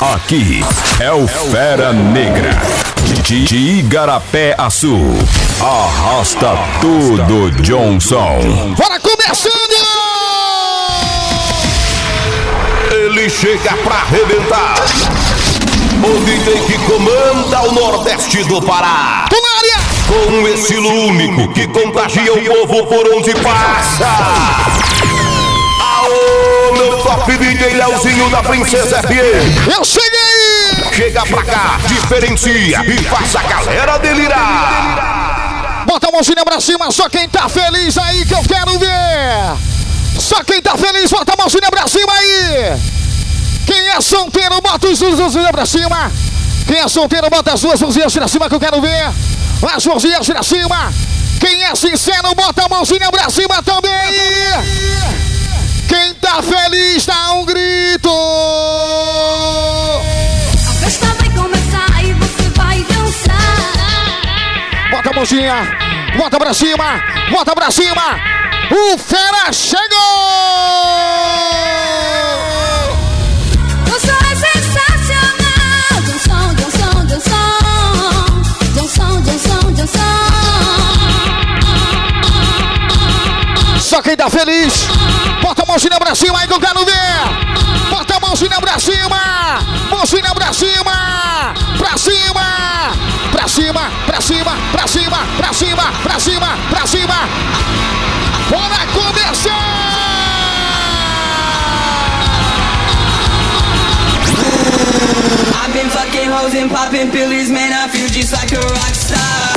Aqui é o Fera Negra de Igarapé Açu. Arrasta tudo, Johnson. Bora começando! Ele chega pra arrebentar. O DJ que comanda o Nordeste do Pará. Tô na área! Com um estilo único que contagia o povo por onde passa. Aô, meu top DJ Leozinho da Princesa FM. Eu cheguei! Chega pra cá, diferencia e faça a galera delirar. Bota a mãozinha pra cima, só quem tá feliz aí que eu quero ver. Só quem tá feliz, bota a mãozinha pra cima aí. Quem é solteiro, bota os mãozinhas pra cima. Quem é solteiro, bota as duas mãozinhas pra cima que eu quero ver. As mãozinhas pra cima. Quem é sincero, bota a mãozinha pra cima também. Quem tá feliz, dá um grito. A festa vai começar e você vai dançar. Bota a mãozinha, bota pra cima, bota pra cima. O Fera chegou! Só quem tá feliz, bota a mãozinha pra cima aí que eu quero ver. Bota a mãozinha pra cima, mãozinha pra cima, pra cima, pra cima, pra cima, pra cima, pra cima, pra cima, pra cima. Bora começar! I've been fucking hoes and popping pillies, man, I feel just like a rock star.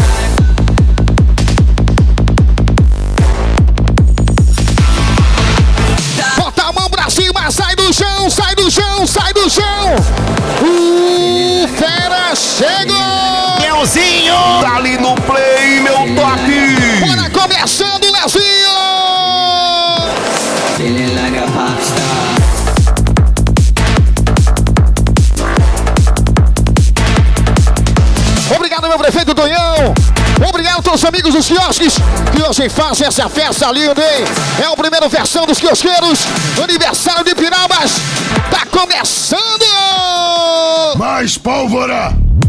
Bota a mão pra cima, sai do chão, sai do chão, sai do chão. O Fera chegou! Leozinho! Tá ali no play, meu top! Bora começando, Leozinho! Feeling like a pop star. Obrigado, meu prefeito Tonhão. Obrigado a todos os amigos dos quiosques que hoje fazem essa festa linda, hein? É o primeiro versão dos quiosqueiros. Aniversário de Pirabas. Tá começando! Mais pólvora!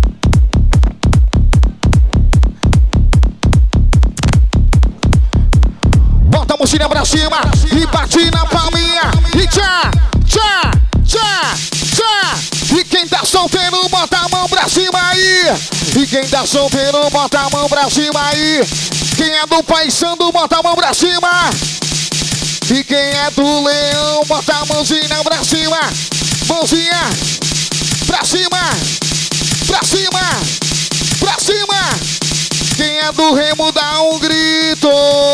Bota a mochila pra cima e bate na palminha. E tchá, tchá, tchá, tchá. E quem tá solteiro, bota a mão pra cima aí. E quem tá solteiro, bota a mão pra cima aí. Quem é do Paissandu, bota a mão pra cima. E quem é do Leão, bota a mãozinha pra cima. Mãozinha pra cima, pra cima, pra cima. Quem é do Remo, dá um grito.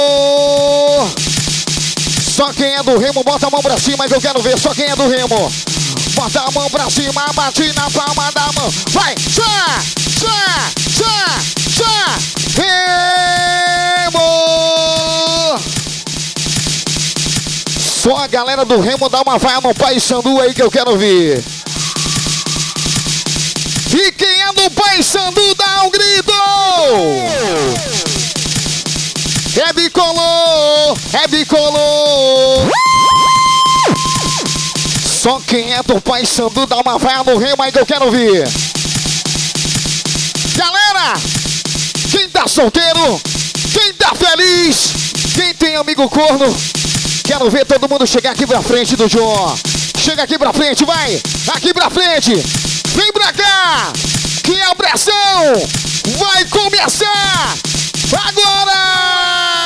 Só quem é do Remo, bota a mão pra cima que eu quero ver. Só quem é do Remo. Bota a mão pra cima, bate na palma da mão. Vai, tchá, tchá, tchá, tchá. Remo! Só a galera do Remo dá uma vaia no Paissandu aí que eu quero ver. E quem é do Paissandu dá um grito! É bicolor, é bicolor. Só quem é do Paissandu dá uma vaia no Remo aí que eu quero ver. Galera, quem tá solteiro, quem tá feliz, quem tem amigo corno, quero ver todo mundo chegar aqui pra frente do João. Chega aqui pra frente, vai, aqui pra frente. Vem pra cá, que a pressão vai começar agora!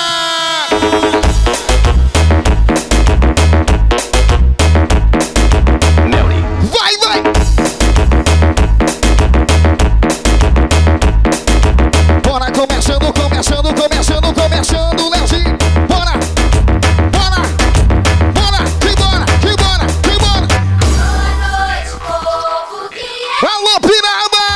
Vai, vai! Bora, começando, começando, começando, começando, Leozinho. Bora, bora, bora, que bora, que bora, que bora. Boa noite, povo que é. Alô, Piraba!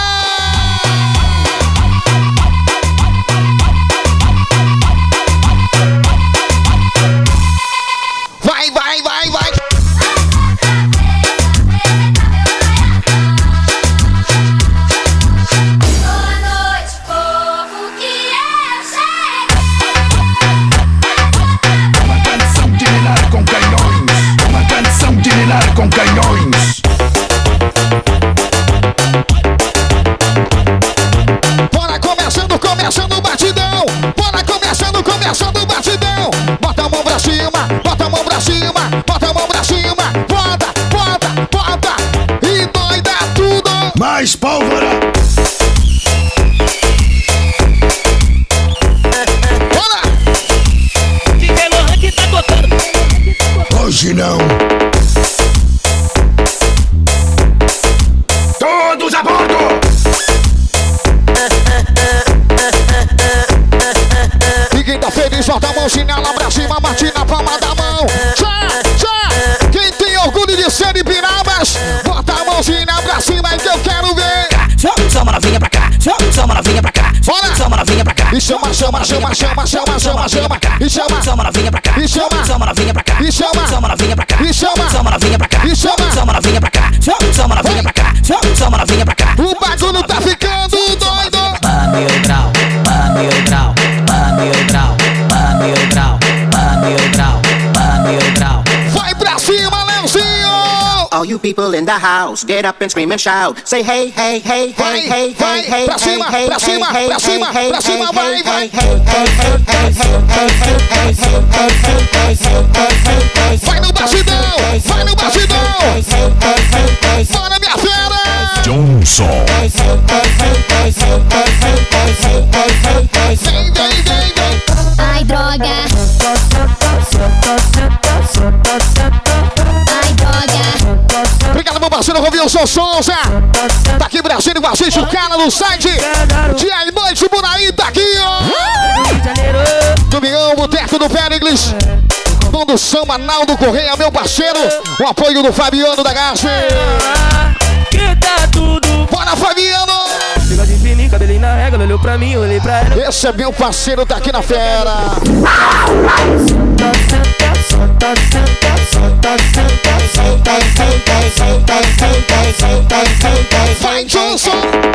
E chama, chama, chama, chama, chama, chama, chama. E chama, chama novinha pra cá. e chama, chama novinha pra cá. e chama, chama novinha pra cá. e chama, chama novinha pra cá. e chama, chama novinha pra cá. chama novinha pra cá. chama novinha pra cá. O bagulho tá ficando doido. Mil grau, mil grau, mil grau, mil grau, mil grau, mil grau. Vai pra cima, Leozinho. All you people in the house, get up and scream and shout. Say hey, hey, hey, hey, hey, hey, hey, pra cima, hey, pra cima, hey, pra cima, hey, pra cima, hey, vai, hey, vai. hey, hey, Vai no batidão, vai no batidão. Bora, minha fera. Johnson. Vem, vem, vem, vem. Ai, droga. Ai, droga. Obrigado, meu parceiro Rovilson Souza. Tá aqui Brasília com a gente, o cara do site. Dia e noite por aí, tá aqui, ó. Domingão, Boteco do Péricles. Todo samba, Naldo Correia, meu parceiro. O apoio do Fabiano da Gaste. Que tá tudo. Bora, Fabiano. Bigode fininho, cabelinho na régua, olhou pra mim, olhei pra ela. Esse é meu parceiro, tá aqui na fera. Vai, Johnson.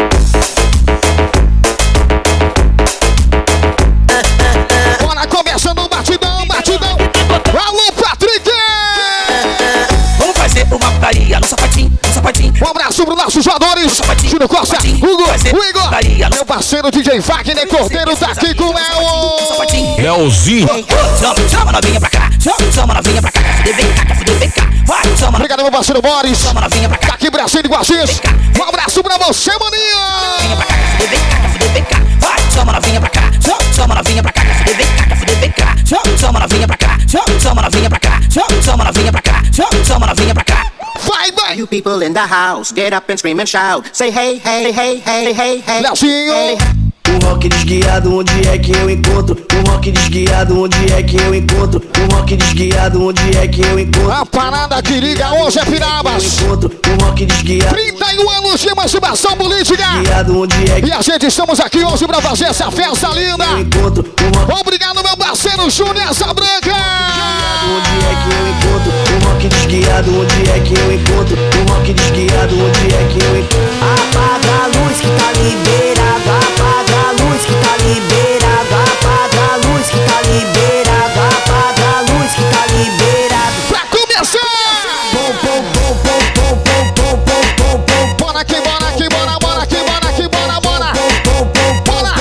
Bora, começando o batidão, batidão. Alô, Patrick. Vamos fazer uma putaria no sapatinho, no sapatinho. Um abraço pros nossos jogadores. Júlio Costa, Hugo, o Igor. Meu parceiro DJ Wagner Cordeiro tá aqui com o Léo. Leozinho. Chama novinha pra cá. Chama novinha pra cá. Vem cá, vem cá. Vai, chama Obrigado, meu parceiro Boris. Chama novinha pra cá. Tá aqui Brasília com a gente. Um abraço pra você, maninho. Pra cá. Vem cá. Vai, chama novinha pra cá. Chama novinha pra cá. Vem cá. Chama novinha pra cá. Chama novinha pra cá. Chama novinha pra cá. Chama novinha pra cá. Vai, All vai. you people in the house, get up and scream and shout. Say hey, hey, hey, hey, hey, hey. Leozinho. Um rock desguiado, onde é que eu encontro? Um rock desguiado, onde é que eu encontro? Um rock desguiado, onde é que eu encontro? A parada que liga hoje é Pirabas. Um rock desguiado. 31 anos de emancipação política. Desguiado, onde é que E a gente estamos aqui hoje pra fazer essa festa linda. eu encontro? Um rock Obrigado, meu parceiro Júnior Asa Branca. onde é que eu encontro? Um rock desguiado, onde é que eu encontro? Um rock desguiado, onde é que eu encontro? Apaga a luz que tá liberado, apaga a luz que tá liberado, apaga a luz que tá liberado, apaga a luz que tá liberado. Pra começar. Bora aqui, bora aqui, bora, bora aqui, bora aqui, bora, bora. Bora.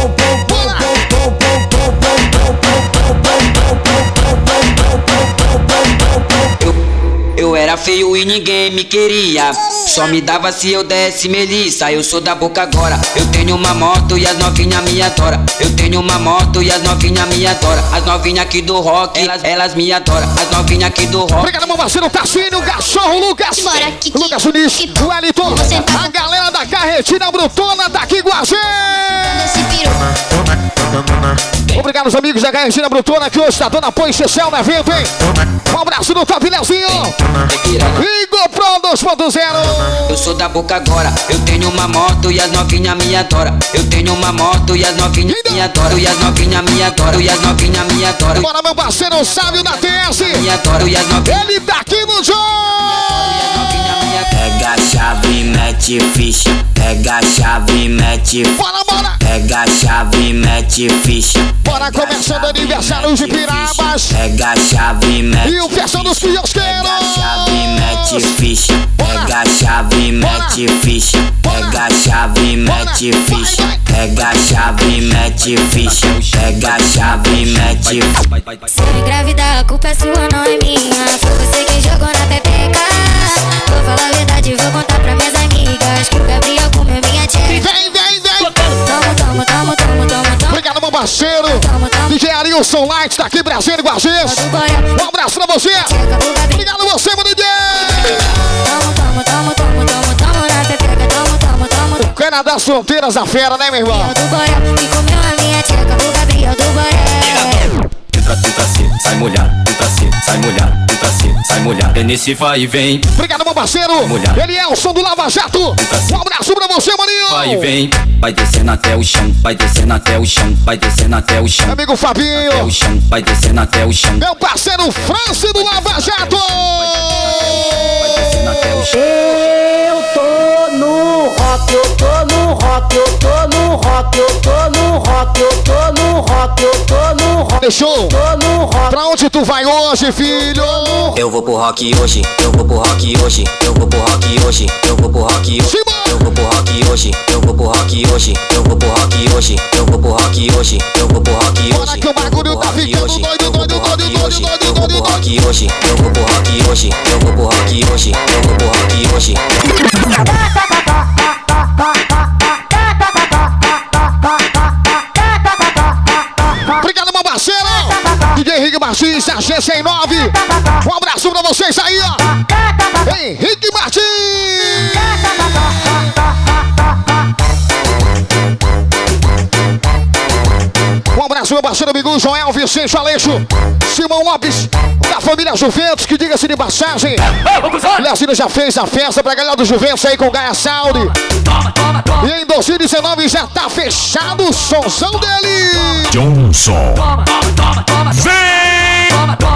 Eu era feio e ninguém me queria. Só me dava se eu desse melissa. Eu sou da boca agora. Eu tenho uma moto e as novinhas me adoram. Eu tenho uma moto e as novinhas me adoram. As novinhas aqui do rock, elas me adoram. As novinhas aqui do rock. Obrigado, meu parceiro Tassinho, Cachorro, Lucas. Bora, Kiki. Lucas Unis, o Wellington. A galera da Carretina Brutona tá aqui com a gente. Esse peru. Obrigado, os amigos da Carretina Brutona que hoje está dando apoio especial no evento, hein? Um abraço no Top Leozinho. Igor Pro 2.0. Eu sou da boca agora. Eu tenho uma moto e as novinhas me adoram. Eu tenho uma moto e as novinhas me adoram. E as novinhas me adoram. E as novinhas me adoram. Bora, meu parceiro Sávio da TS. Me adoram. E as novinhas. Ele tá aqui no jogo. Pega a chave, mete ficha. Pega a chave, mete. Bora, bora. Pega a chave, mete ficha. Bora, começando o aniversário de Pirabas. Pega a chave, mete. E o festão dos quiosqueiros. Pega a chave, mete ficha. Pega a chave, mete ficha. Pega a chave, mete ficha. Pega a chave, mete ficha. Pega a chave, mete. Se me engravidar, a culpa é sua, não é minha. Foi você quem jogou na pepeca. Vou falar a verdade, vou contar pra minhas amigas que o Gabriel comeu minha tcheca. Vem, vem, vem. Toma. Obrigado, meu parceiro. DJ Arilson Light tá aqui, Brasília, com a gente. Um abraço pra você. Obrigado você, meu DJ. Toma na pepeca, toma. O cara das fronteiras, a fera, né, meu irmão? Gabriel do Borel, que comeu a minha tcheca. O Gabriel do Borel. Entra assim, sai molhado, entra assim, sai molhado, entra cedo, sai molhado. É nesse vai e vem. Obrigado, meu parceiro. Ele é o som do Lava Jato. Um abraço pra você, maninho. Vai e vem, vai descendo até o chão, vai descendo até o chão, vai descendo até o chão. Amigo Fabinho. Até o chão, vai descendo até o chão. Meu parceiro Franci do Lava Jato. Vai descendo até o chão. Eu tô no rock, eu tô no rock, eu tô no rock, eu tô no rock, eu tô no rock, eu tô no rock. Fechou? Tô no rock. Pra onde tu vai hoje, filho? Eu vou pro rock hoje, eu vou pro rock hoje, eu vou pro rock hoje, eu vou pro rock hoje, eu vou pro rock hoje, eu vou pro rock hoje, eu vou pro rock hoje, eu vou pro rock hoje, eu vou pro rock hoje. Bora que o bagulho tá ficando doido, doido, doido, doido, doido, doido, doido. Hoje, eu vou pro rock hoje, eu vou pro rock hoje, eu vou pro rock hoje. Obrigado, meu parceiro. DJ Henrique Martins, da G109. Um abraço pra vocês aí, ó. Henrique Martins. Um abraço, meu parceiro amigo Joel Vicente Aleixo, Simão Lopes, da família Juventus, que diga-se de passagem. Leozinho já fez a festa pra galera do Juventus aí com Gaia Saudi. E em 2019 já tá fechado o somzão dele. Johnson. Vem!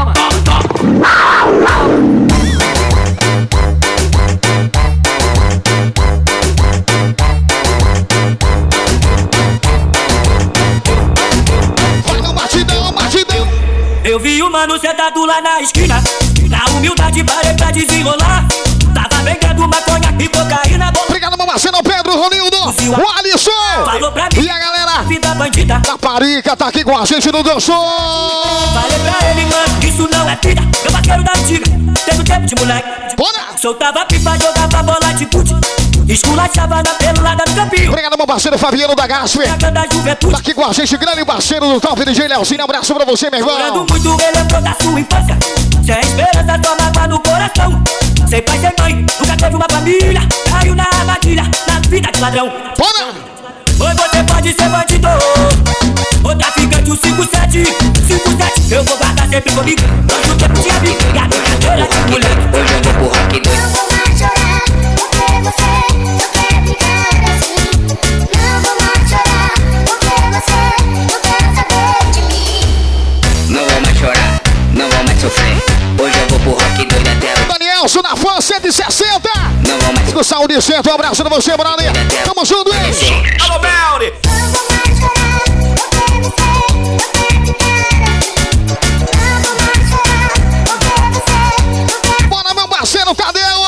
Vai no batidão, batidão. Eu vi o mano sentado lá na esquina. Na humildade parei pra desenrolar. Tava vendendo maconha e cocaína. Obrigado, meu parceiro Pedro, Ronildo, o Alisson. Falou pra mim, e a galera vida bandida. da Parica tá aqui com a gente no Dançou. Falei pra ele, mano, isso não é vida. Meu parceiro da antiga, teve tempo de moleque. Bora! Soltava pipa, jogava bola de gude. Esculachava na pelada do campinho. Obrigado, meu parceiro Fabiano da Gaspe. Tá aqui com a gente, grande parceiro do Top DJ Leozinho. Abraço pra você, meu irmão. Chorando muito, ele lembrou da sua infância. Sem esperança, só mágoa no coração. Sem pai, sem mãe, nunca teve uma família. Caiu na armadilha, na vida de ladrão. Bora! Hoje você pode ser bandido ou traficante, o 57, 57. Eu vou guardar sempre comigo. Nós no tempo de amigo e a brincadeira de moleque. Hoje eu vou pro rock 2. Não vou mais chorar, porque você não quer ficar assim. Não vou mais chorar, porque você não quer saber de mim. Não vou mais chorar, não vou mais sofrer. Hoje eu vou pro rock 2 até o Danielson na Fã 160. Não vou mais Do Saúde Centro, um abraço pra você, brother. Tamo junto, hein? Alô, Belly! Não vou mais chorar, porque você não quer ficar assim. Não vou mais chorar, porque você não quer. Bora, meu parceiro, cadê o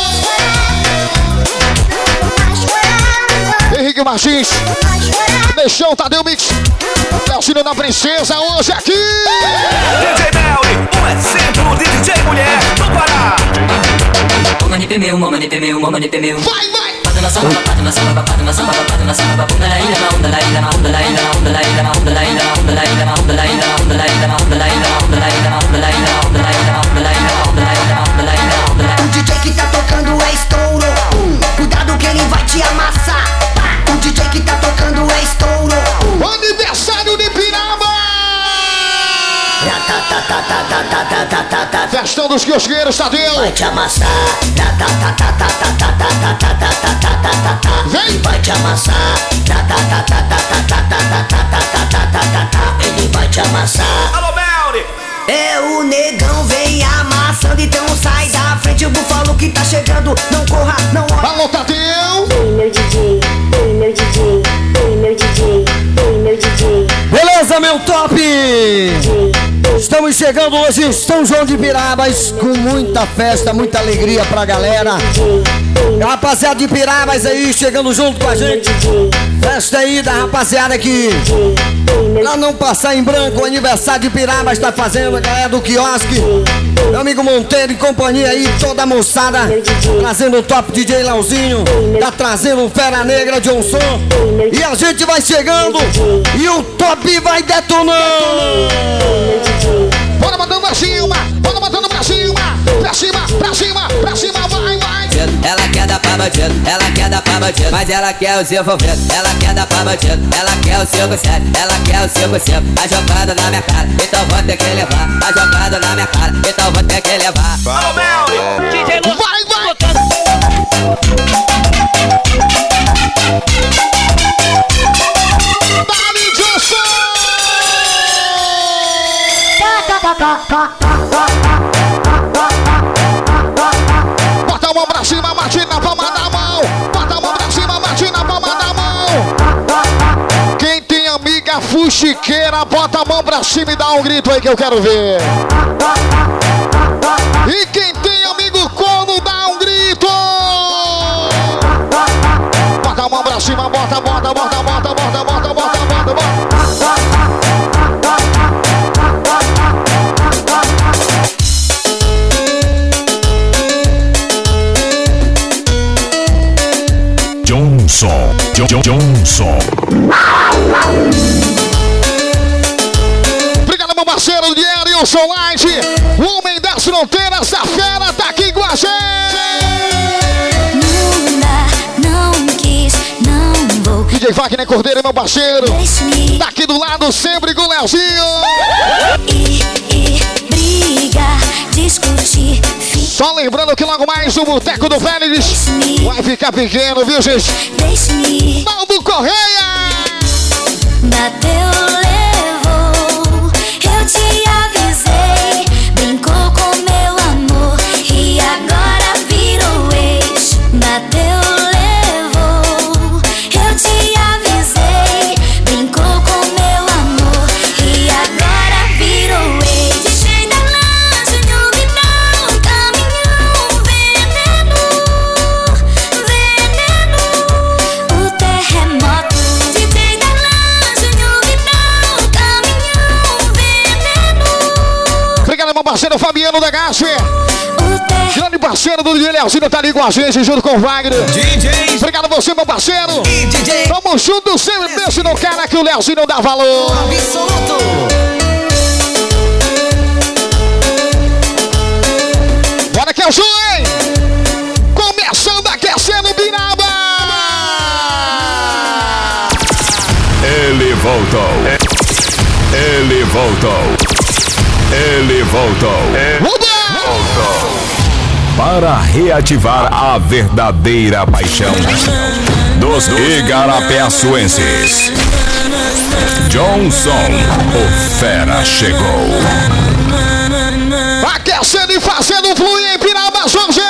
Henrique Martins? Deixou o Tadeu Mix. Leozinho da Princesa, hoje aqui. DJ Belly, um exemplo de DJ mulher do Pará. Mamãe meu, mamãe meu, mamãe meu. Vai, vai. Pato na samba, pato na samba, pato na samba, pato na samba. Bunda la ilha, bunda la ilha, bunda la ilha, bunda la ilha, bunda la ilha, bunda la ilha, bunda la ilha, bunda la ilha, bunda la ilha, bunda la ilha, bunda la ilha, bunda la ilha, bunda la ilha, bunda la ilha, bunda la ilha, bunda la ilha. O DJ que tá tocando é estouro. Cuidado que ele vai te amassar. O DJ que tá tocando é estouro. Aniversário de Piraba. Festão dos quiosqueiros, Tadeu. Vai te amassar. Vem. Vai te amassar. Ele vai te amassar. Alô, Belly! É o negão, vem amassando, então sai da frente. O búfalo que tá chegando, não corra, não olha. Alô, Tadeu. Ei, meu DJ, ei, meu DJ, ei, meu DJ, ei, meu DJ. Beleza, meu top? Estamos chegando hoje em São João de Pirabas com muita festa, muita alegria pra galera. Rapaziada de Pirabas aí chegando junto com a gente. Festa aí da rapaziada que, pra não passar em branco, o aniversário de Pirabas tá fazendo, a galera do quiosque. Meu amigo Monteiro e companhia aí, toda a moçada. Trazendo o top DJ Leozinho, tá trazendo o Fera Negra Johnson. E a gente vai chegando e o top vai detonando. Bora mandando pra cima, bora mandando pra cima. Pra cima, pra cima, pra cima, vai, vai. bandido, ela quer dar pra bandido, ela quer dar pra bandido, mas ela quer os envolvidos, ela quer dar pra bandido, ela quer o 5-7, ela quer o 5-5, a jogada na minha cara, então vou ter que levar, a jogada na minha cara, então vou ter que levar. Alô, Mel, DJ Lu, vai! Dali Johnson! Bota a mão pra cima, bate na palma da mão. Bota a mão pra cima, bate na palma da mão. Quem tem amiga fuxiqueira, bota a mão pra cima e dá um grito aí que eu quero ver. E quem tem amigo corno, dá um grito. Bota a mão pra cima, bota, bota, bota, bota, bota, bota, bota, bota, bota. Johnson. Obrigado, meu parceiro Dielson Light, o homem das fronteiras, a fera tá aqui com a gente. Não quis, não vou. DJ Wagner Cordeiro, meu parceiro, tá aqui do lado sempre com o Leozinho. E briga, discutir. Só lembrando que logo mais o Boteco do Félix vai ficar pequeno, viu, gente? Naldo Correia! Bateu, levou, eu te avisei. Brincou com meu amor e agora virou ex. Bateu, levou, eu te avisei. Brincou com meu amor e agora virou ex. Deixei da lanche no final, caminhão, veneno, o terremoto. Deixei da lanche no final, caminhão, veneno. Obrigado, meu parceiro Fabiano da Gaspe. Grande parceiro do DJ Leozinho tá ali com a gente, junto com o Wagner. DJ. Obrigado a você, meu parceiro. E DJ. Tamo junto, sempre pense no cara que o Leozinho dá valor. Absoluto. Bora que é o show, hein? Começando aquecendo Piraba. Ele voltou. Ele voltou. Ele voltou. Voltou. Para reativar a verdadeira paixão dos igarapé-açuenses. Johnson, o fera chegou. Aquecendo e fazendo fluir em Piraba, Jorge.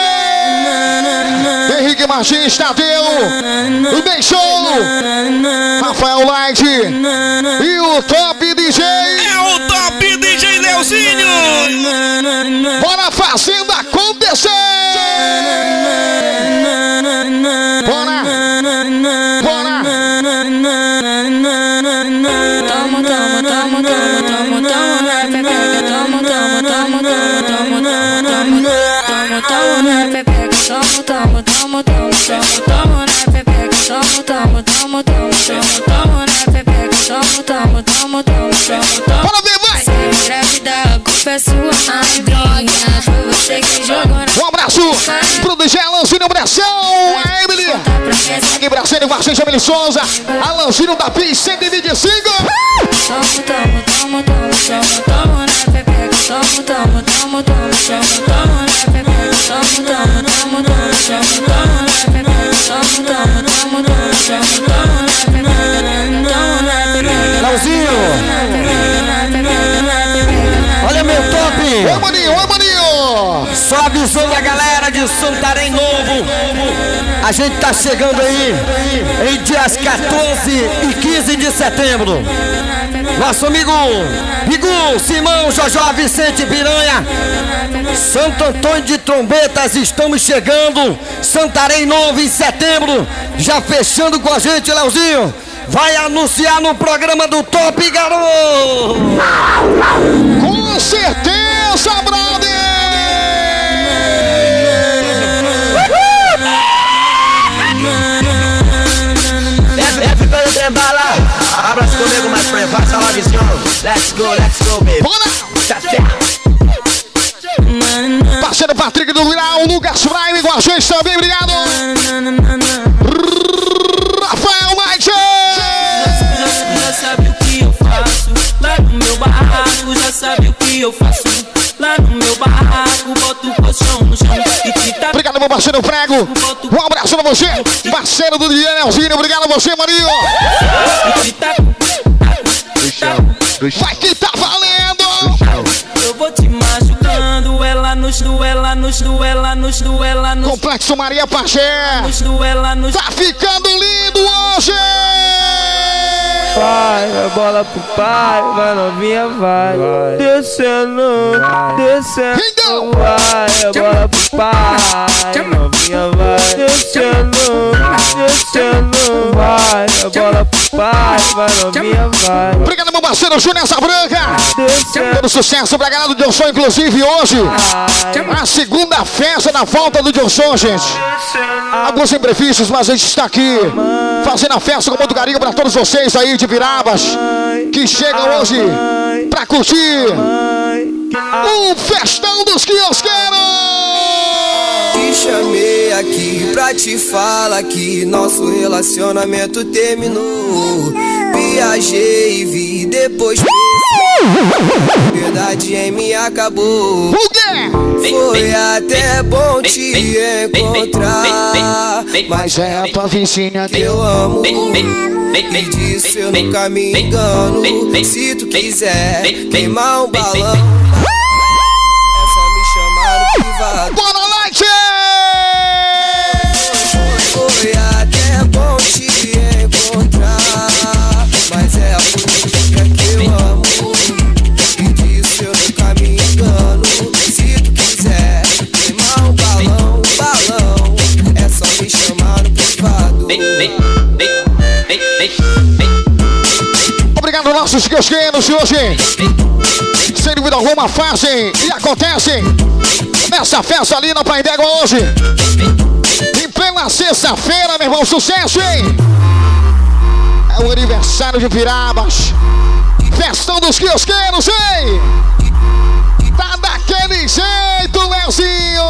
Henrique Martins, Tadeu, o Bem Show, Rafael Light e o Top DJ. É o Top DJ Leozinho. Bora fazendo acontecer. Bora. Bora. Bora ver, vai! Um abraço pro DJ Alanzinho Bressão, a Emily, aqui Brasília, com a gente, Emily Souza, Alanzinho da PIS 125. Leozinho, olha meu top. Oi, maninho, oi, maninho. Só avisando a galera de Santarém Novo, a gente tá chegando aí em dias 14 e 15 de setembro. Nosso amigo Bigu, Simão, Jojó, Vicente Piranha, Santo Antônio de Trombetas, estamos chegando. Santarém Novo em setembro, já fechando com a gente, Leozinho. Vai anunciar no programa do Top, garoto! Com certeza, brother! Desce pelo trem bala, abraça comigo, mais pra passa lá, visão. Let's go, baby. Bora! Parceiro Patrick do Viral, Lucas Prime com a gente também, obrigado. Rafael Maite. Já sabe o que eu faço lá no meu barraco, já sabe o que eu faço lá no meu barraco. Boto o colchão no chão e te taco. Obrigado, meu parceiro Prego. Um abraço pra você, parceiro do Danielzinho. Obrigado a você, Marinho. Vai que tá valendo. Eu vou te machucando, ela nos Complexo Maria Pajé. Tá ficando lindo hoje. Vai, vai bola pro pai, vai novinha, vai. Descendo, descendo, vai, bola pro pai, novinha, vai. Descendo, descendo, vai, bola pro pai, vai novinha, vai. Obrigado, meu parceiro Júnior Branca. Todo sucesso pra galera do Johnson, inclusive hoje. A segunda festa na volta do Johnson, gente. Alguns imprevistos, mas a gente está aqui fazendo a festa com muito carinho pra todos vocês aí de Pirabas que chegam hoje pra curtir o festão dos quiosqueiros. Te chamei aqui pra te falar que nosso relacionamento terminou. Viajei e vi depois verdade em mim acabou. Foi até bom te encontrar, mas é a tua vizinha que eu amo. E disso eu nunca me engano. Se tu quiser queimar um balão, é só me chamar no privado. Boa noite! Foi até bom te encontrar, mas é a música que eu amo. E disso eu nunca me engano. Se tu quiser queimar um balão, é só me chamar no privado. Obrigado, nossos quiosqueiros de hoje. Sem dúvida alguma, fazem e acontecem nessa festa ali na Pai d'Égua hoje. Em plena sexta-feira, meu irmão, sucesso, hein? É o aniversário de Pirabas. Festão dos quiosqueiros, hein? Tá daquele jeito, Leozinho!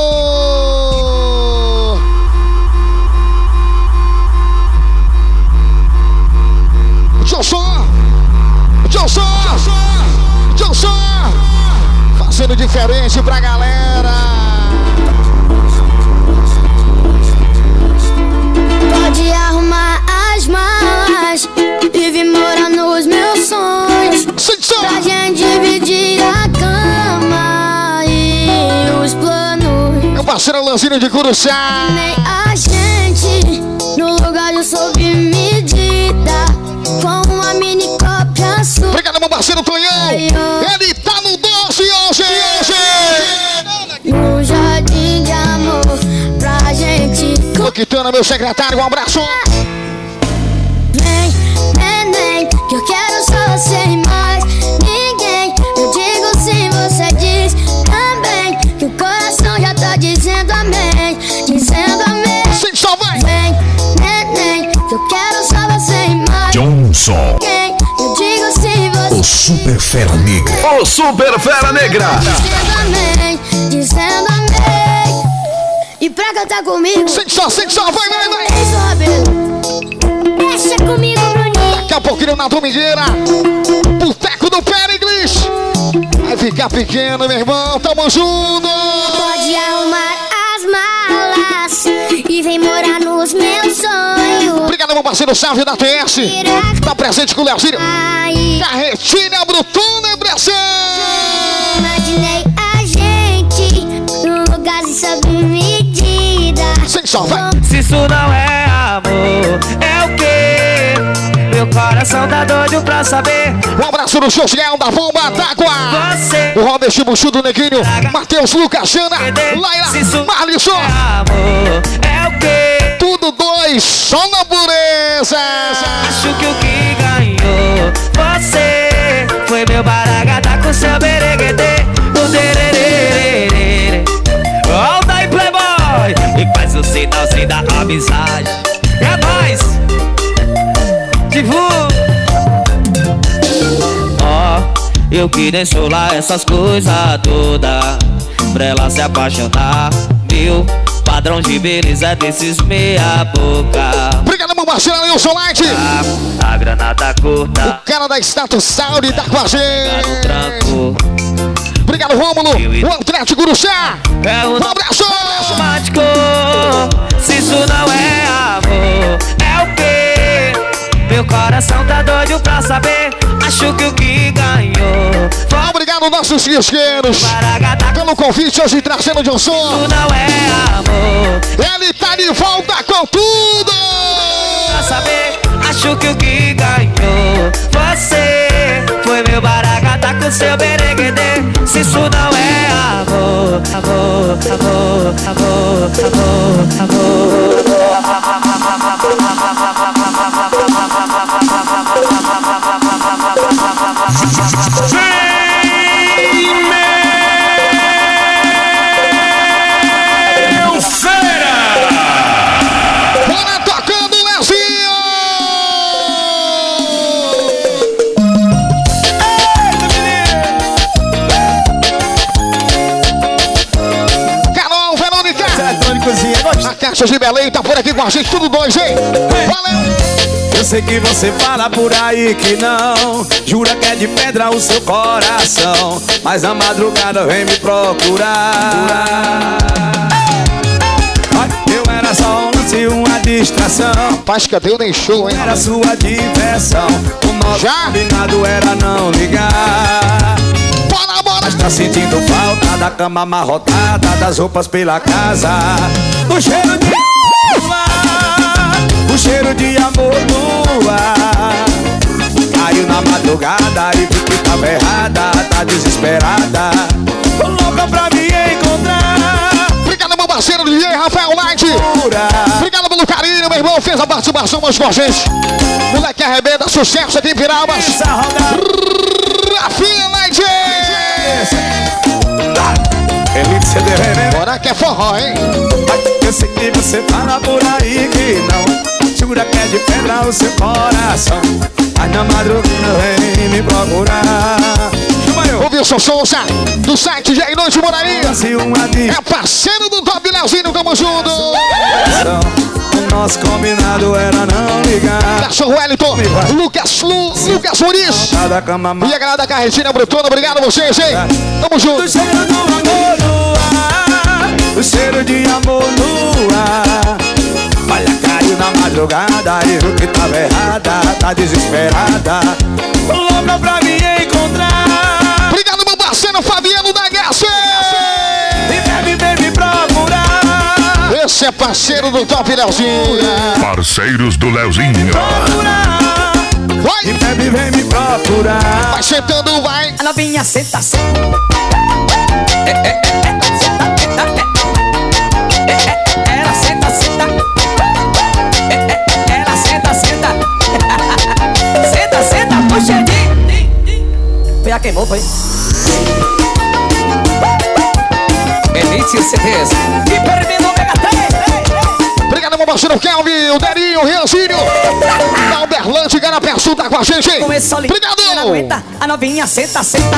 Johnson, fazendo diferente pra galera. Pode arrumar as malas e vir morar nos meus sonhos. Pra gente dividir a cama e os planos. Meu parceiro Lanzinho de Curuçá. Nem a gente no lugar de sob medida, com uma mini cópia sua. Obrigado, meu parceiro Tonhão. Ele tá no 12 hoje. No jardim de amor pra gente. Loquitana, meu secretário, um abraço. Vem, neném, que eu quero só você e mais ninguém. Eu digo sim, você diz também, que o coração já tá dizendo amém, dizendo amém. Sim, só vai. Vem, neném, que eu quero só você e mais Johnson. ninguém. Eu digo sim, você O Super Fera Negra. O Super Fera Negra. dizendo amém, dizendo amém. E pra cantar comigo, sente só, vai. Deixa comigo, Bruninho. Daqui a pouquinho na domingueira, Boteco do Pericles. Vai ficar pequeno, meu irmão, tamo junto. Pode arrumar as malas e vem morar nos meus sonhos. Obrigado, meu parceiro Sávio da TS. Tá presente com o Leozinho. Carretinha Brutuna em pressão. Imaginei a gente num lugar de sob medida. Sem só, vai. Se isso não é amor, é o quê? Meu coração tá doido pra saber. Um abraço no Josiel da Bomba d'Água. Você, o Robert Buxudo Neguinho, Matheus, Lucas, Jana, Laila, Marlisson. Amor, é o quê? Tudo dois, só na pureza. Acho que o que ganhou você foi meu baragata com seu bereguedê. O dererê. Volta aí, playboy, e faz o sinalzinho da amizade. É nóis. Eu que nem sou lá essas coisas todas. pra ela se apaixonar. Meu padrão de beleza desses meia boca. Obrigado, meu parceiro Nilson Light. A granada curta. O cara da Status Saúde tá com a gente. Tranco. Obrigado, Rômulo. O Atlético Guruxá. Um abraço. Romântico. Se isso não é amor, é o quê? Meu coração tá doido pra saber. Acho que o que ganhou. Obrigado, nossos disqueiros, pelo convite hoje trazendo de um som. Isso não é amor. Ele tá de volta com tudo. Pra saber, acho que o que ganhou. Você foi meu baragata com seu bereguedê. Se isso não é amor, amor, amor, amor, amor, amor. Meu fera! Bora tocando, Leozinho! Carol, Verônica! A Caixa de Belém tá por aqui com a gente, tudo dois, hein? Valeu! Eu sei que você fala por aí que não, jura que é de pedra o seu coração, mas na madrugada vem me procurar. Eu era só um lance, uma distração. Paz, cadê o nem show, hein? Era sua diversão. O nosso combinado era não ligar. Bora, bora! Mas tá sentindo falta da cama amarrotada, das roupas pela casa, do cheiro de o cheiro de amor no ar. Caiu na madrugada e vi que tava errada. Tá desesperada, louca pra me encontrar. Obrigado, meu parceiro DJ Rafael Light. Obrigado pelo carinho, meu irmão. Fez a participação hoje com a gente. Moleque arrebenta, sucesso aqui em Pirabas. Rafinha Light. Elite CDR. Bora que é forró, hein? Eu sei que você fala por aí que não, jura que é de pedra o seu coração, mas na madrugada vem me procurar. O Wilson Souza, do site de Noite Moraí. É parceiro do Top Leozinho, tamo junto. O nosso combinado era não ligar. Cachorro Wellington, Lucas Muniz e a galera da Carretina Brutona. Obrigado a vocês, hein? Tamo junto. O cheiro do amor no ar, o cheiro de amor no ar. Olha, caiu na madrugada e viu que tava errada. Tá desesperada, louca pra me encontrar. Obrigado, meu parceiro Fabiano da HC. E vem me procurar. Esse é parceiro do Top Leozinho. Parceiros do Leozinho. Vai. E vem me procurar. Vai sentando, vai. A novinha senta, senta. Ela senta, senta. Ela senta, senta. Senta, senta, puxadinho. Já queimou, foi? Elite CDs. E terminou o Mega 3. Obrigado, meu parceiro Kelvin, o Derinho, o Rianzinho. Da Uberlândia, Garapé-Sul, tá com a gente. Obrigado. A novinha senta, senta.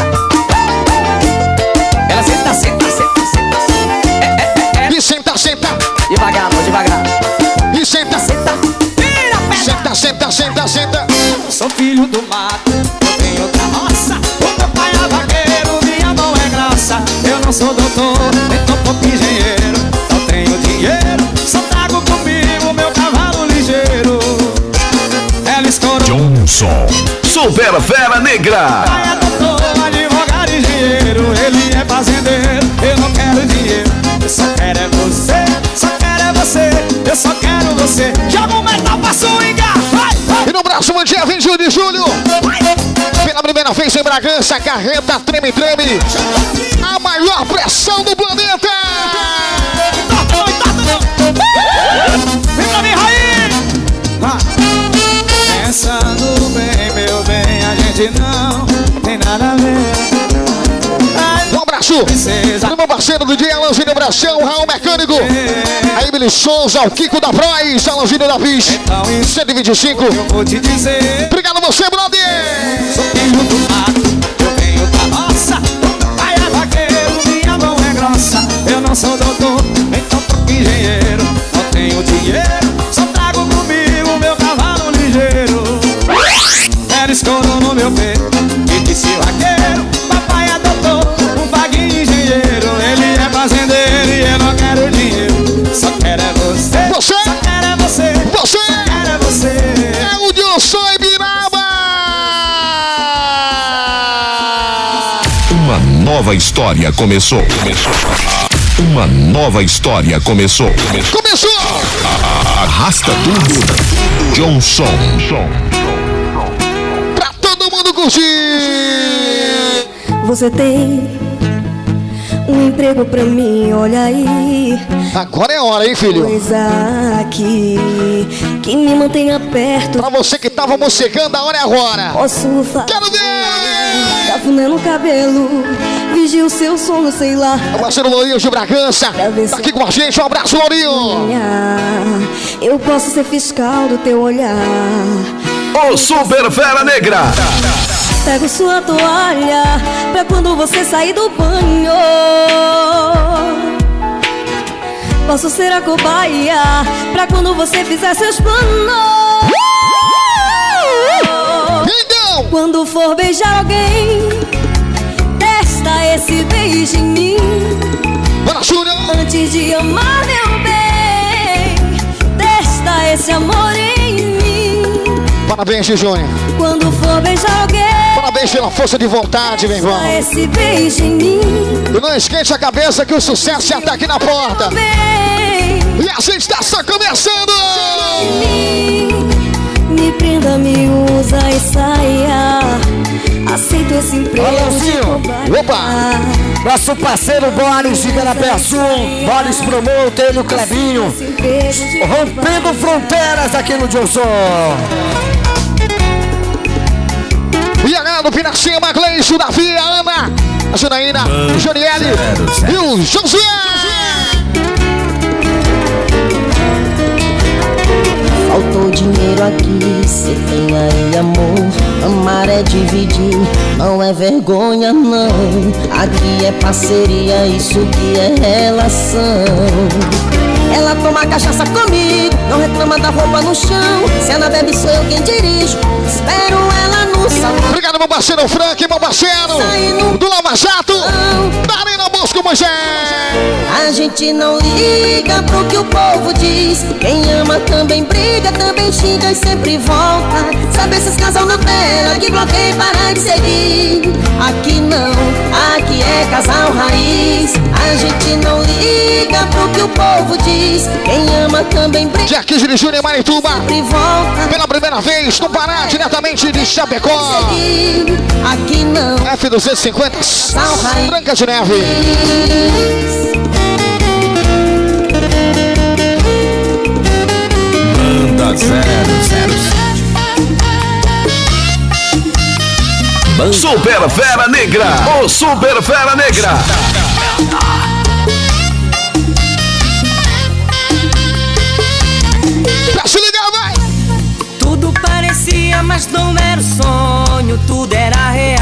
Ela senta, senta, senta, senta. E senta, senta. Devagar, amor, devagar. E senta, senta. Vira, senta, senta, senta, senta. Sou filho do mato, eu venho da roça. O meu pai é vaqueiro, minha mão é grossa. Eu não sou doutor, nem topo engenheiro. Não tenho dinheiro, só trago comigo meu cavalo ligeiro. Ela escorou Johnson, Super Fera Negra. Pai é doutor, advogado, engenheiro. Ele é fazendeiro, eu não quero dinheiro. Eu só quero é você, só quero é você. Eu só quero você. Joga um metal pra swingar. E no próximo dia 21 de julho, pela primeira vez em Bragança, carreta treme. A maior pressão do planeta. Vem pra mim, Raí! Pensando bem, meu bem, a gente não tem nada a ver. Um abraço pro meu parceiro do dia, Alanzinho Bração, Raul Mecânico. A Emily Souza, o Kiko da Bros, Alanzinho da Bis, 125. Eu vou te dizer. Obrigado a você, brother. Sou filho do mato, eu venho da roça. Pai é vaqueiro, minha mão é grossa. nova história começou. Uma nova história começou. Arrasta tudo. Johnson. Pra todo mundo curtir. Você tem um emprego pra mim, olha aí. Agora é a hora, hein, filho? Coisa aqui que me mantenha perto. Pra você que tava mocegando, a hora é agora. Posso fazer. Quero ver! Cafuné no cabelo, vigia o seu sono, sei lá. O parceiro Lourinho de Bragança tá aqui com a gente, um abraço, Lourinho. Eu posso ser fiscal do teu olhar. O Super Fera Negra. Pego sua toalha pra quando você sair do banho. Posso ser a cobaia pra quando você fizer seus planos. Então, quando for beijar alguém, testa esse beijo em mim. Bora, Júnior! Antes de amar, meu bem, testa esse amor em mim. Parabéns, Júnior. Quando for beijar alguém, parabéns pela força de vontade, meu irmão. Esse beijo em mim. E não esquente a cabeça que o sucesso já tá aqui na porta. E a gente tá só começando. Me prenda, me usa e saia. Aceito esse emprego. Opa! Nosso parceiro Boris de Garapé Sul, Boris Promoter, ele e o Clebinho, rompendo fronteiras aqui no Johnson. E a galera do Pinacima, Gleice, Davi, a Ana, a Janaína, o Janiele e o José. Faltou dinheiro aqui, cê tem aí amor. Amar é dividir, não é vergonha não. Aqui é parceria, isso que é relação. Ela toma cachaça comigo, não reclama da roupa no chão. Se ela bebe sou eu quem dirijo, espero ela no salão. Obrigado, meu parceiro Frank, meu parceiro do Lava Jato, da Arena Bosco Moisés. A gente não liga pro que o povo diz. Quem ama também briga, também xinga e sempre volta. Sabe esses casal Nutella que bloqueia e para de seguir. Aqui não, aqui é casal raiz. A gente não liga pro que o povo diz. Quem ama também briga. Jack de Júnior e Marituba, pela primeira vez no Pará, diretamente de Chapecó. Aqui não, F250, Branca de Neve. Banda 007. Super Fera Negra. O Super Fera Negra. Se ligar, vai! Tudo parecia, mas não era sonho, tudo era real.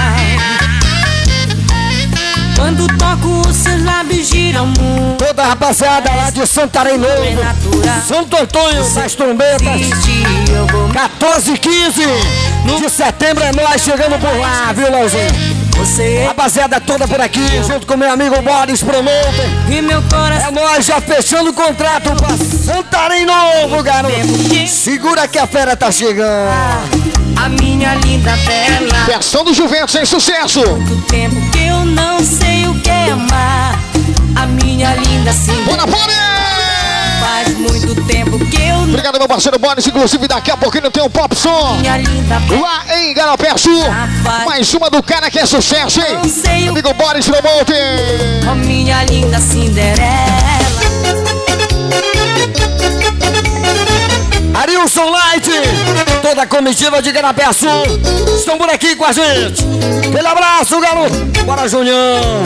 Quando toco os seus lábios giram muito. Toda a rapaziada lá de Santarém Novo, Santo Antônio das Trombetas, 14 e 15 de setembro é nós chegando por lá, viu, Leozinho? Rapaziada toda por aqui, junto com meu amigo Boris Promoter. E meu coração. É nós já fechando o contrato pra Santarém Novo, garoto. Segura que a fera tá chegando. A minha linda bela. Versão do Juventus em sucesso. Muito tempo que eu não sei o que é amar. A minha linda Cinderela. Faz muito tempo que eu não. Obrigado, meu parceiro Boris. Inclusive, daqui a pouquinho tem um pop som lá em Garapé Sul. Mais uma do cara que é sucesso, hein? Amigo Boris Promoter. A minha linda Cinderela. Arilson Light, toda a comitiva de Garapé Sul estão por aqui com a gente. Aquele abraço, garoto. Bora, Junião.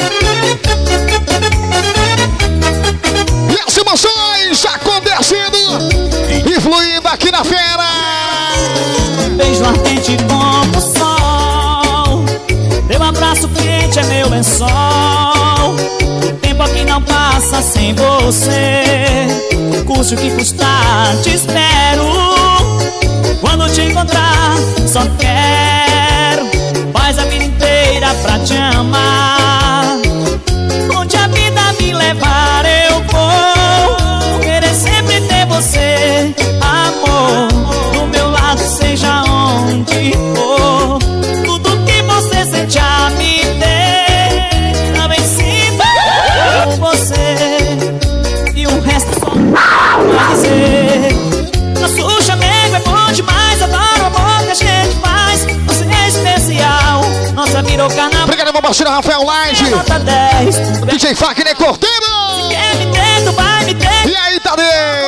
E as emoções acontecendo e fluindo aqui na fera. Beijo ardente como o sol, teu abraço quente é meu lençol. O tempo aqui não passa sem você. Custe o que custar, te espero. Quando te encontrar, só quero paz a vida inteira pra te amar. Onde a vida me levar eu vou querer sempre ter você, amor, do meu lado seja onde for. Tudo que você sente a me ter parceiro Rafael Light. DJ Fagner Cordeiro. E aí, Tadeu?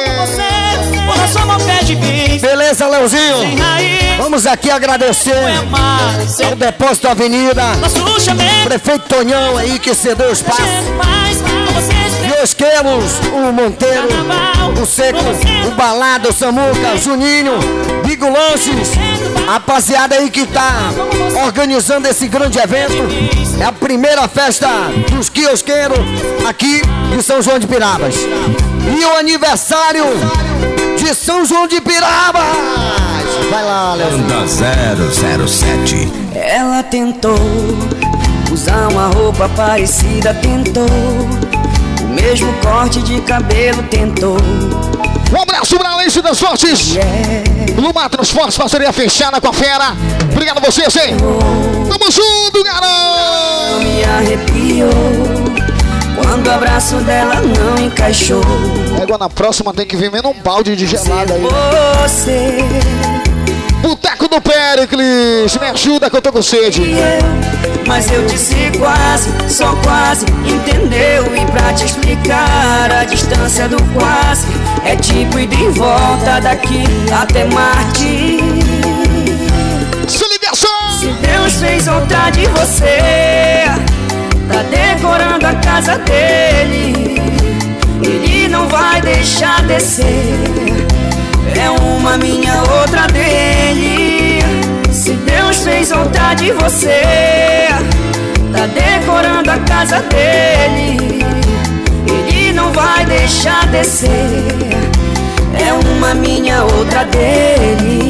Beleza, Leozinho? Vamos aqui agradecer ao Depósito Avenida, prefeito Tonhão aí que cedeu o espaço. Kiosqueiros, o Monteiro, o Seco, o Balada, o Samuca, o Juninho, Bigo Lanches, a rapaziada aí que tá organizando esse grande evento. É a primeira festa dos quiosqueiros aqui de São João de Pirabas. E o aniversário de São João de Pirabas. Vai lá, Leozinho. Banda 007. Ela tentou usar uma roupa parecida, tentou o mesmo corte de cabelo, tentou. Um abraço pra Lenço das Fortes. Luma Transportes, parceria fechada com a fera. Obrigado a vocês, hein? Tamo junto, garoto. Me arrepiou quando o abraço dela não encaixou. Agora na próxima tem que vir menos um balde de gelada aí. Você, Boteco do Péricles, me ajuda que eu tô com sede. Mas eu disse quase, só quase entendeu. E pra te explicar a distância do quase é tipo ir de volta daqui até Marte. Se liga só! Se Deus fez outra de você, tá decorando a casa dele, ele não vai deixar descer. É uma minha, outra dele. Se Deus fez outra de você, tá decorando a casa dele, ele não vai deixar descer. É uma minha, outra dele.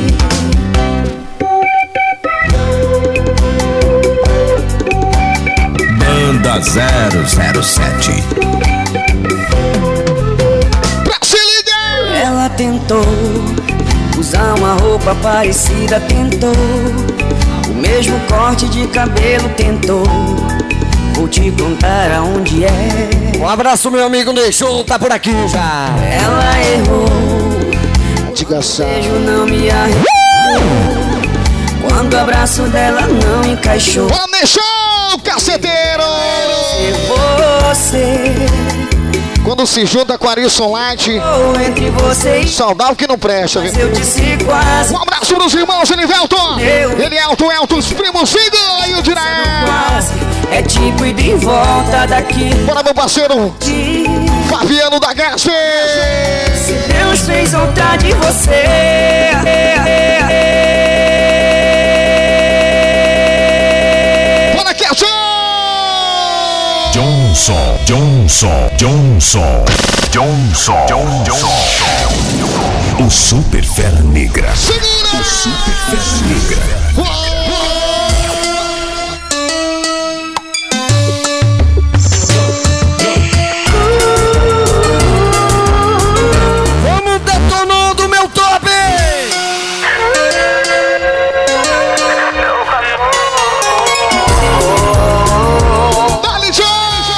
Banda 007. Ela tentou usar uma roupa parecida, tentou o mesmo corte de cabelo, tentou. Vou te contar aonde é. Um abraço, meu amigo Neixon, tá por aqui já. Ela errou, beijo não me arrependeu quando o abraço dela não encaixou. Ô Neixon, caceteiro! Você, quando se junta com Arisson Light, entre vocês, saudável que não presta, viu? Eu disse quase. Um abraço pros irmãos Elivelton. Ele é Elton, os primos Siga e o quase. É tipo ir de volta daqui. Bora, meu parceiro Fabiano da Gaspe. Se Deus fez outra de você, bora, Kelson. Johnson. O Super Fera Negra. Segura! O Super Fera Negra. Vamos detonando, meu top! Dale, John!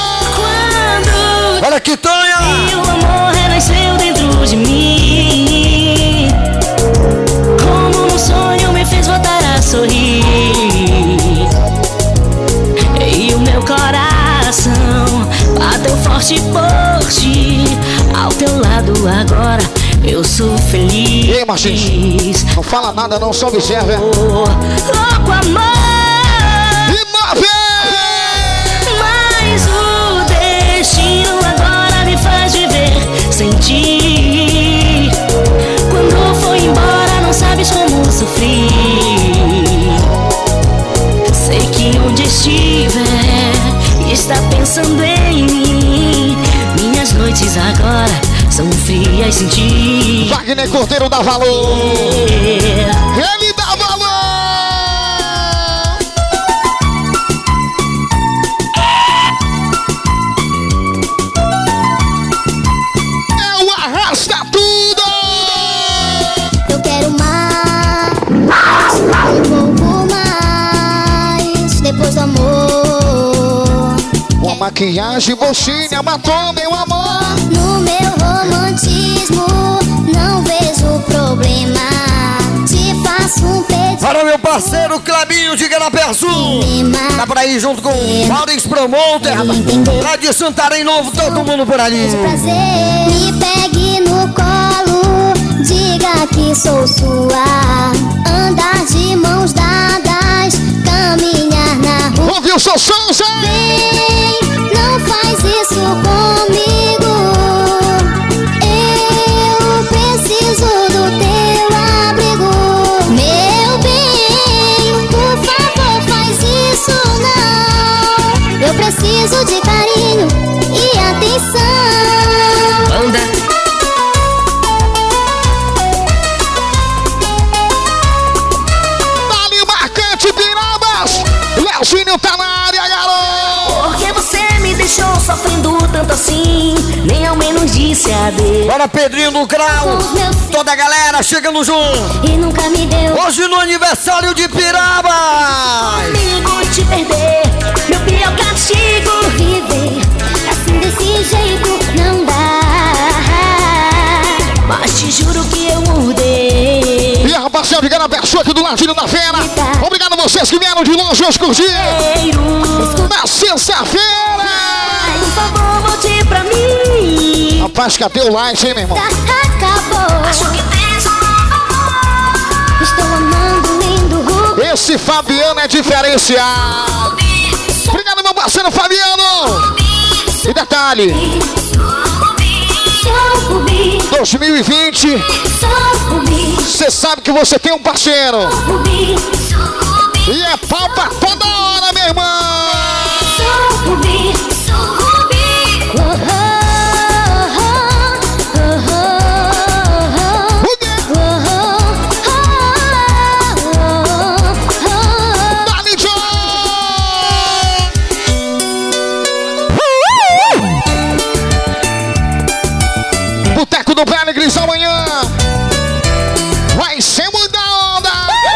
Olha que tonha! E o amor renasceu dentro de mim, como um sonho me fez voltar a sorrir. E o meu coração bateu forte por ti. Ao teu lado agora eu sou feliz. E aí, Martins? Não fala nada não, só observa. Louco amor, imóvel! mas o destino agora me faz viver sem ti. Quando foi embora não sabes como sofri. Sei que onde estiver está pensando em mim. Minhas noites agora são frias sem ti. Wagner Cordeiro dá valor. Ele dá valor. Eu arrasta tudo. Eu quero mais, um pouco mais, depois do amor. Uma maquiagem bolsinha matou meu amor. No meu romantismo não vejo problema. Te faço um pedido. Para o meu parceiro Clebinho de Guarapuava. Pé Azul. Tá por aí junto com o Maurício Promoter. Lá de Santarém Novo, todo mundo por ali. Me pegue no colo, diga que sou sua. Andar de mãos dadas, caminhar na rua. Ouviu o seu Souza? Vem, não faz isso comigo. Eu preciso do teu abrigo. Meu bem, por favor, faz isso não. Eu preciso de carinho e atenção. Anda. Dali Marcante Pirabas. Leozinho tá na área, garoto. Porque você me deixou sofrendo tanto assim, nem ao menos disse adeus. Bora, Pedrinho do Grau. Toda a galera chegando junto. E nunca me deu. Hoje no aniversário de Pirabas. Amigo, te perder, meu pior castigo. Viver assim desse jeito não dá. Mas te juro que eu mudei. E a rapaziada fica na pessoa aqui do ladinho da fera. Obrigado a vocês que vieram de longe hoje curtir. Na sexta-feira. Por favor, volte pra mim. Rapaz, cadê o like, hein, meu irmão? Acabou. Acho que tens um novo amor. Estou amando lindo Rubi. Esse Fabiano é diferenciado. Obrigado, meu parceiro Fabiano. E detalhe, 2020, você sabe que você tem um parceiro. E é pau pra toda hora, meu irmão. Boteco do Péricles amanhã vai ser muita onda.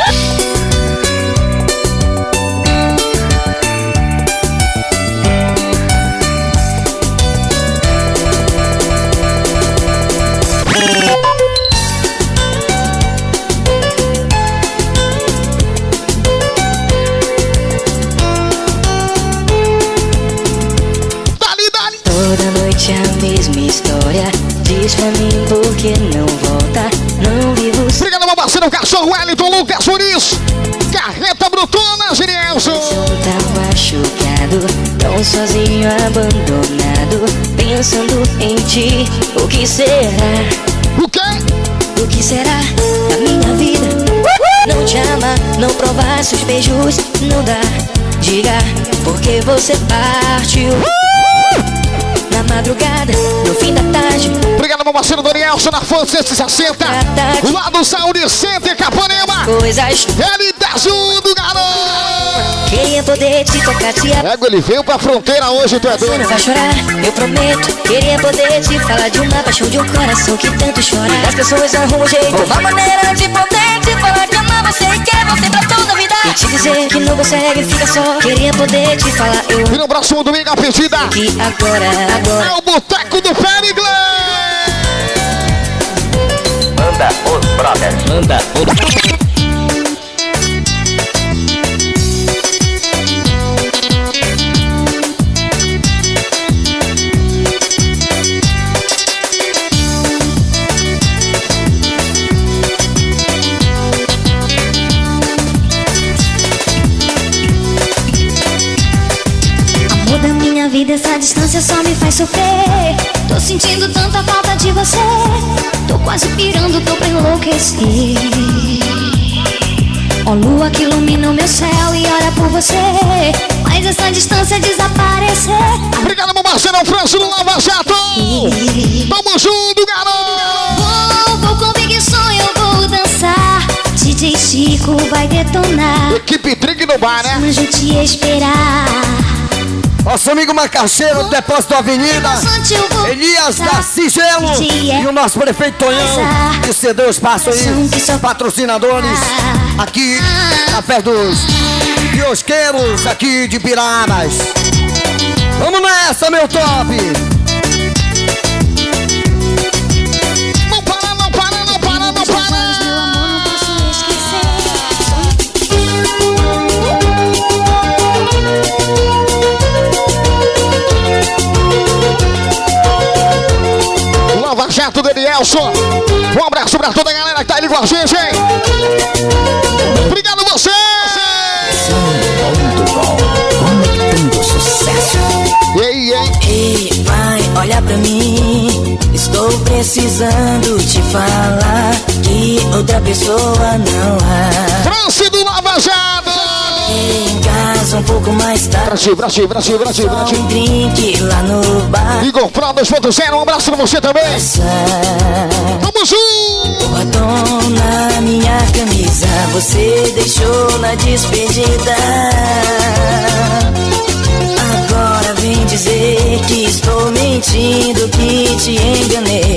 Toda noite a mesma história. Diz pra mim por que não volta. Não vivo. Obrigado, meu parceiro Cachorro Wellington Lucas Muniz. Carreta Brutona, Girielson. Tá machucado, tão sozinho, abandonado, pensando em ti. O que será? O quê? O que será da minha vida? Não te ama, não provar seus beijos, não dá. Diga porque você partiu. Na madrugada, no fim da tarde. Obrigado, meu parceiro Danielson, na Fã 160. Lá do Saúde Center, Capanema. Coisas. Ele tá junto, garoto. Queria poder te tocar, te Ego, ele veio pra fronteira hoje, tu é doido. Você não vai chorar, eu prometo. Queria poder te falar de uma paixão, de um coração que tanto chora. As pessoas arrumam um jeito, uma maneira de poder te falar que ama você e quer você pra toda a vida. E te dizer que não consegue, fica só. Queria poder te falar, eu. E no próximo domingo a pedida. Que agora. É o Boteco do Péricles. Manda os brothers. Manda os. Vida, essa distância só me faz sofrer. Tô sentindo tanta falta de você. Tô quase pirando, tô pra enlouquecer. Ó lua que ilumina o meu céu e ora por você. Mas essa distância desaparecer. Obrigado, meu parceiro Franço do Lava Jato. Tamo junto, garoto. Vou com Big Sonho, eu vou dançar. DJ Chico vai detonar. Equipe Trick no bar, né? Mas eu te esperar. Nosso amigo Macaxeiro do Depósito da Avenida, Elias da Sigelo e o nosso prefeito Tonhão, que cedeu espaço aí, patrocinadores aqui na festa dos quiosqueiros aqui de Pirabas. Vamos nessa, meu top! Não para, não para, não para, não para! Nelson. Um abraço pra toda a galera que tá ali com a gente, hein? Obrigado você! Conectando sucesso. Ei, pai, olha pra mim. Estou precisando te falar que outra pessoa não há. Franci do Lava Jato. Em casa um pouco mais tarde. Brasil. Um drink lá no bar. Igor Pro 2.0, um abraço pra você também. Tamo junto. O batom na minha camisa você deixou na despedida. Agora vem dizer que estou mentindo, que te enganei.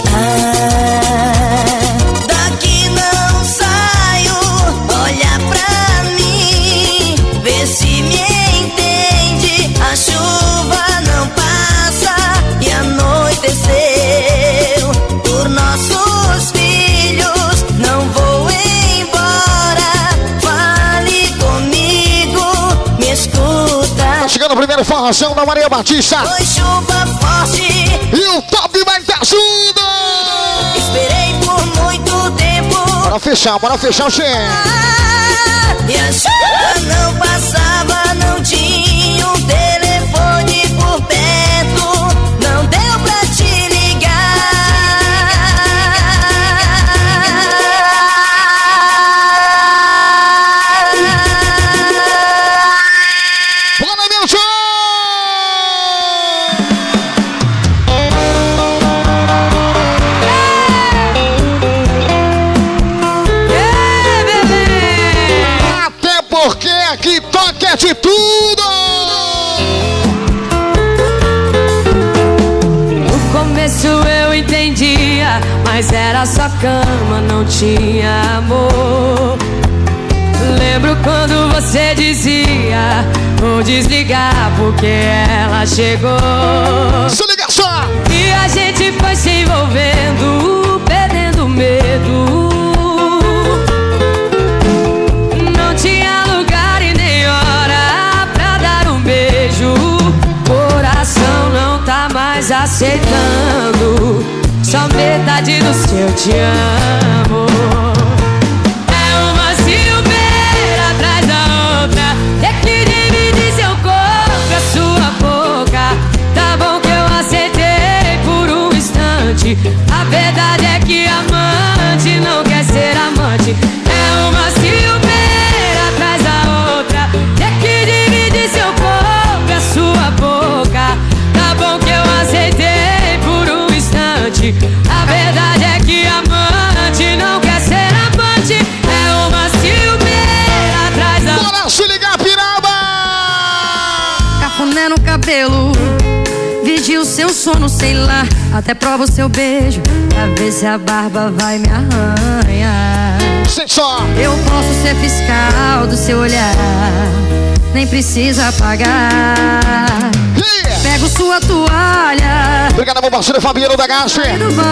Daqui não saio, olha pra mim, vê se me entende. A chuva não passa e anoiteceu. Por nossos filhos não vou embora. Fale comigo, me escuta. Tá chegando o primeiro forrozão da Maria Batista. Foi chuva forte e o top vai estar junto. Esperei por muito tempo. Bora fechar o cheiro. E a chuva não passava, não tinha um telefone por perto. Não deu pra te ligar. Bora, meu show! Até porque aqui toca de tudo! No começo eu entendia, mas era só cama, não tinha amor. Lembro quando você dizia, vou desligar porque ela chegou. Se liga só! E a gente foi se envolvendo, perdendo medo. Não tinha lugar e nem hora pra dar um beijo. Coração não tá mais aceitando só metade do seu te amo. É uma ciumeira atrás da outra, ter que dividir seu corpo, a sua boca. Tá bom que eu aceitei por um instante. A verdade é que amante não quer ser amante. É uma ciumeira atrás da outra, ter que dividir seu corpo, a sua boca. Tá bom que eu aceitei por um instante. A verdade é que amante não quer ser amante. É uma ciumeira atrás da outra. Bora se ligar, Piraba! Cafuné no cabelo, vigia o seu sono, sei lá. Até prova o seu beijo, pra ver se a barba vai me arranhar. Eu posso ser fiscal do seu olhar, nem precisa apagar. Pego sua toalha. Obrigado, meu parceiro Fabiano da Gaste.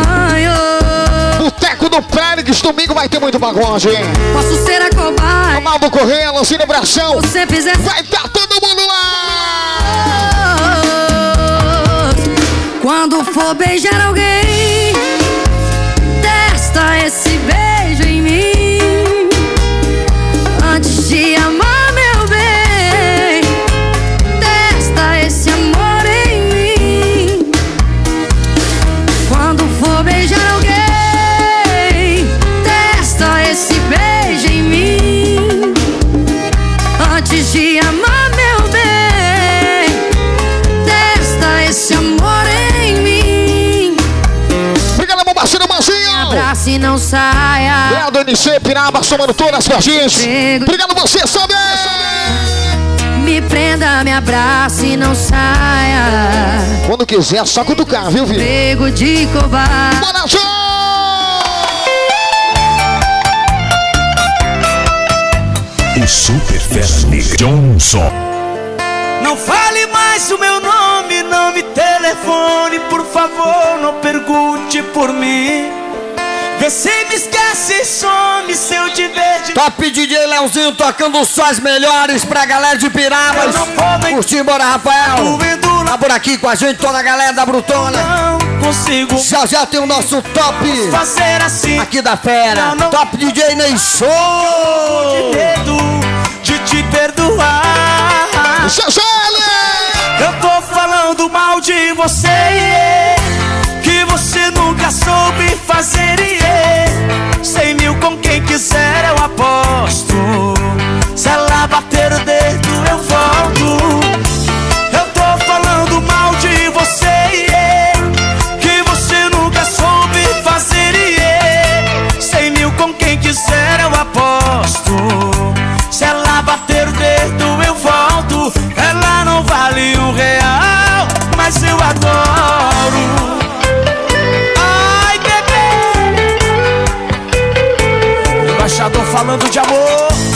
Boteco do Félix, domingo vai ter muito pagode, hein? Posso ser a cobaia. Amaldo Correia, Lancina Bração. Você fizer... Vai tá todo mundo lá! Quando for beijar alguém, testa esse beijo em mim. Antes de amar, meu bem, testa esse amor em mim. Quando for beijar alguém, testa esse beijo em mim. Antes de amar, meu bem, testa esse amor em mim. Obrigado, meu parceiro Manzinho. Abrace e não saia. É do NC, Piraba, somando todas com a gente. Obrigado você, sabe? Me prenda, me abrace e não saia. Quando quiser, só cutucar, viu, filho? Pego de covarde. Bora, show! O Super Fera Nigga Johnson. Não fale mais o meu nome, não me telefone, por favor, não pergunte por mim. Vê se me esquece e some se eu te ver de... Top DJ Leozinho tocando só as melhores pra galera de Pirabas. Curtir, bora, Rafael. Tá por aqui com a gente toda a galera da Brutona. Não consigo. Já tem o nosso top fazer assim aqui da fera, não, Top DJ Ney Show. De medo de te perdoar. Eu tô falando mal de você, que você nunca soube fazer. 100 mil com quem quiser eu aposto. Se ela bater o dedo eu volto. Eu tô falando mal de você, que você nunca soube fazer. 100 mil com quem quiser eu aposto. Se ela bater o dedo eu volto. Ela não vale R$1, mas eu adoro. Ai, bebê, embaixador falando de amor.